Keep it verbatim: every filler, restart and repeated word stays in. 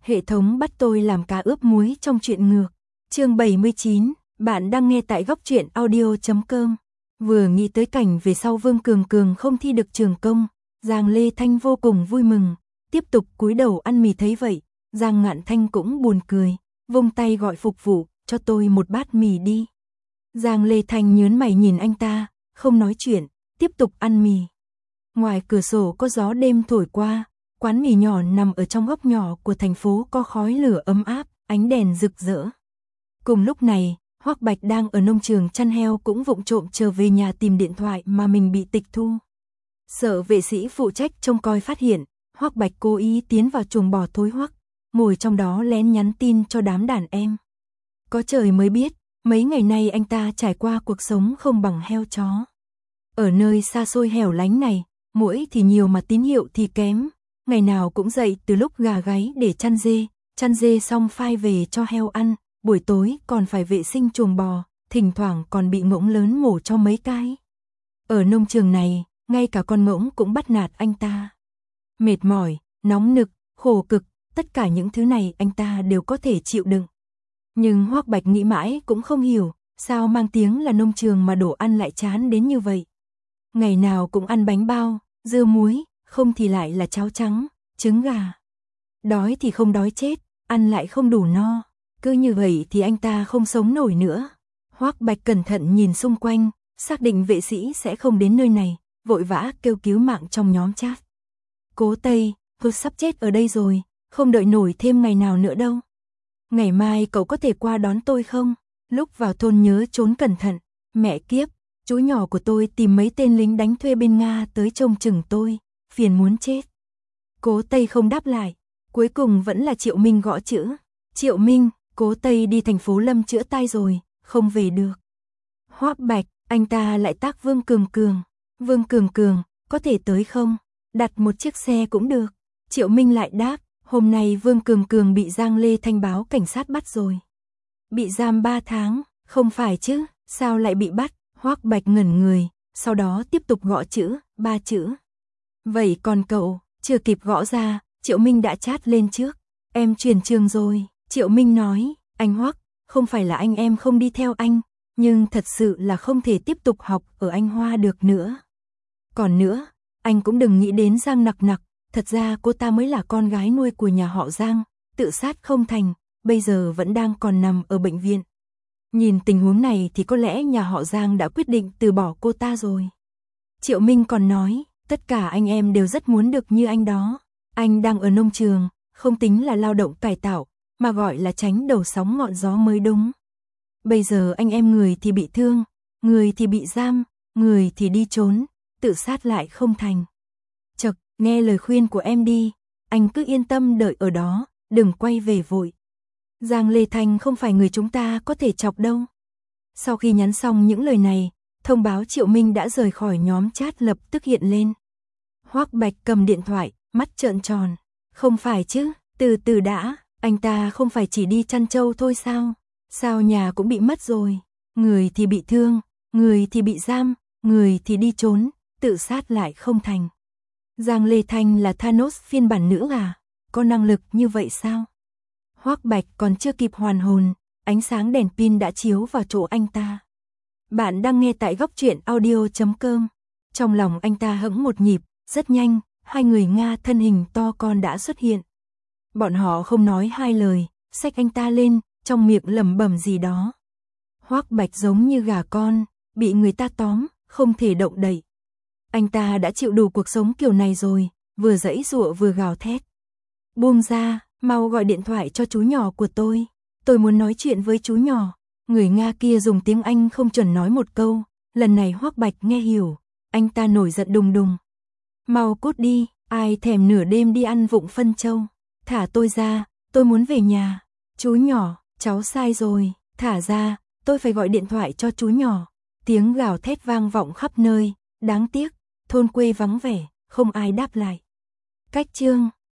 Hệ thống bắt tôi làm cá ướp muối trong truyện ngược. Chương bảy mươi chín, bạn đang nghe tại góc truyện audio chấm com. Vừa nghĩ tới cảnh về sau Vương Cường Cường không thi được trường công, Giang Lê Thanh vô cùng vui mừng, tiếp tục cúi đầu ăn mì. Thấy vậy, Giang Ngạn Thanh cũng buồn cười, vung tay gọi phục vụ, cho tôi một bát mì đi. Giang Lê Thanh nhớn mày nhìn anh ta, không nói chuyện, tiếp tục ăn mì. Ngoài cửa sổ có gió đêm thổi qua, quán mì nhỏ nằm ở trong góc nhỏ của thành phố có khói lửa ấm áp, ánh đèn rực rỡ. Cùng lúc này, Hoắc Bạch đang ở nông trường chăn heo cũng vụng trộm trở về nhà tìm điện thoại mà mình bị tịch thu. Sợ vệ sĩ phụ trách trông coi phát hiện, Hoắc Bạch cố ý tiến vào chuồng bò thối hoắc, ngồi trong đó lén nhắn tin cho đám đàn em. Có trời mới biết, mấy ngày nay anh ta trải qua cuộc sống không bằng heo chó. Ở nơi xa xôi hẻo lánh này, muỗi thì nhiều mà tín hiệu thì kém. Ngày nào cũng dậy từ lúc gà gáy để chăn dê, chăn dê xong phai về cho heo ăn, buổi tối còn phải vệ sinh chuồng bò, thỉnh thoảng còn bị ngỗng lớn mổ cho mấy cái. Ở nông trường này, ngay cả con ngỗng cũng bắt nạt anh ta. Mệt mỏi, nóng nực, khổ cực, tất cả những thứ này anh ta đều có thể chịu đựng. Nhưng Hoắc Bạch nghĩ mãi cũng không hiểu, sao mang tiếng là nông trường mà đồ ăn lại chán đến như vậy. Ngày nào cũng ăn bánh bao, dưa muối, không thì lại là cháo trắng, trứng gà. Đói thì không đói chết, ăn lại không đủ no. Cứ như vậy thì anh ta không sống nổi nữa. Hoắc Bạch cẩn thận nhìn xung quanh, xác định vệ sĩ sẽ không đến nơi này, vội vã kêu cứu mạng trong nhóm chat. Cố Tây, tôi sắp chết ở đây rồi, không đợi nổi thêm ngày nào nữa đâu. Ngày mai cậu có thể qua đón tôi không? Lúc vào thôn nhớ trốn cẩn thận. Mẹ kiếp, chú nhỏ của tôi tìm mấy tên lính đánh thuê bên Nga tới trông chừng tôi, phiền muốn chết. Cố Tây không đáp lại, cuối cùng vẫn là Triệu Minh gõ chữ. Triệu Minh, Cố Tây đi thành phố Lâm chữa tai rồi, không về được. Hoắc Bạch, anh ta lại tác Vương Cường Cường. Vương Cường Cường, có thể tới không? Đặt một chiếc xe cũng được. Triệu Minh lại đáp, hôm nay Vương Cường Cường bị Giang Lê Thanh báo cảnh sát bắt rồi. Bị giam ba tháng, không phải chứ, sao lại bị bắt? Hoắc Bạch ngẩn người, sau đó tiếp tục gõ chữ, ba chữ. Vậy còn cậu, chưa kịp gõ ra, Triệu Minh đã chat lên trước. Em chuyển trường rồi, Triệu Minh nói, anh Hoắc, không phải là anh em không đi theo anh, nhưng thật sự là không thể tiếp tục học ở Anh Hoa được nữa. Còn nữa, anh cũng đừng nghĩ đến Giang Nặc Nặc, thật ra cô ta mới là con gái nuôi của nhà họ Giang, tự sát không thành, bây giờ vẫn đang còn nằm ở bệnh viện. Nhìn tình huống này thì có lẽ nhà họ Giang đã quyết định từ bỏ cô ta rồi. Triệu Minh còn nói, tất cả anh em đều rất muốn được như anh đó. Anh đang ở nông trường, không tính là lao động cải tạo, mà gọi là tránh đầu sóng ngọn gió mới đúng. Bây giờ anh em người thì bị thương, người thì bị giam, người thì đi trốn, tự sát lại không thành. Chật, nghe lời khuyên của em đi, anh cứ yên tâm đợi ở đó, đừng quay về vội. Giang Lê Thanh không phải người chúng ta có thể chọc đâu. Sau khi nhắn xong những lời này, thông báo Triệu Minh đã rời khỏi nhóm chat lập tức hiện lên. Hoắc Bạch cầm điện thoại, mắt trợn tròn. Không phải chứ, từ từ đã, anh ta không phải chỉ đi chăn trâu thôi sao? Sao nhà cũng bị mất rồi? Người thì bị thương, người thì bị giam, người thì đi trốn, tự sát lại không thành. Giang Lê Thanh là Thanos phiên bản nữ à? Có năng lực như vậy sao? Hoắc Bạch còn chưa kịp hoàn hồn, ánh sáng đèn pin đã chiếu vào chỗ anh ta. Bạn đang nghe tại góc truyện audio chấm com. Trong lòng anh ta hững một nhịp, rất nhanh, hai người Nga thân hình to con đã xuất hiện. Bọn họ không nói hai lời, xách anh ta lên, trong miệng lẩm bẩm gì đó. Hoắc Bạch giống như gà con, bị người ta tóm, không thể động đậy. Anh ta đã chịu đủ cuộc sống kiểu này rồi, vừa giãy giụa vừa gào thét. Buông ra, mau gọi điện thoại cho chú nhỏ của tôi. Tôi muốn nói chuyện với chú nhỏ. Người Nga kia dùng tiếng Anh không chuẩn nói một câu. Lần này Hoắc Bạch nghe hiểu. Anh ta nổi giận đùng đùng. Mau cút đi, ai thèm nửa đêm đi ăn vụng phân châu. Thả tôi ra, tôi muốn về nhà. Chú nhỏ, cháu sai rồi. Thả ra, tôi phải gọi điện thoại cho chú nhỏ. Tiếng gào thét vang vọng khắp nơi. Đáng tiếc, thôn quê vắng vẻ, không ai đáp lại. Cách chương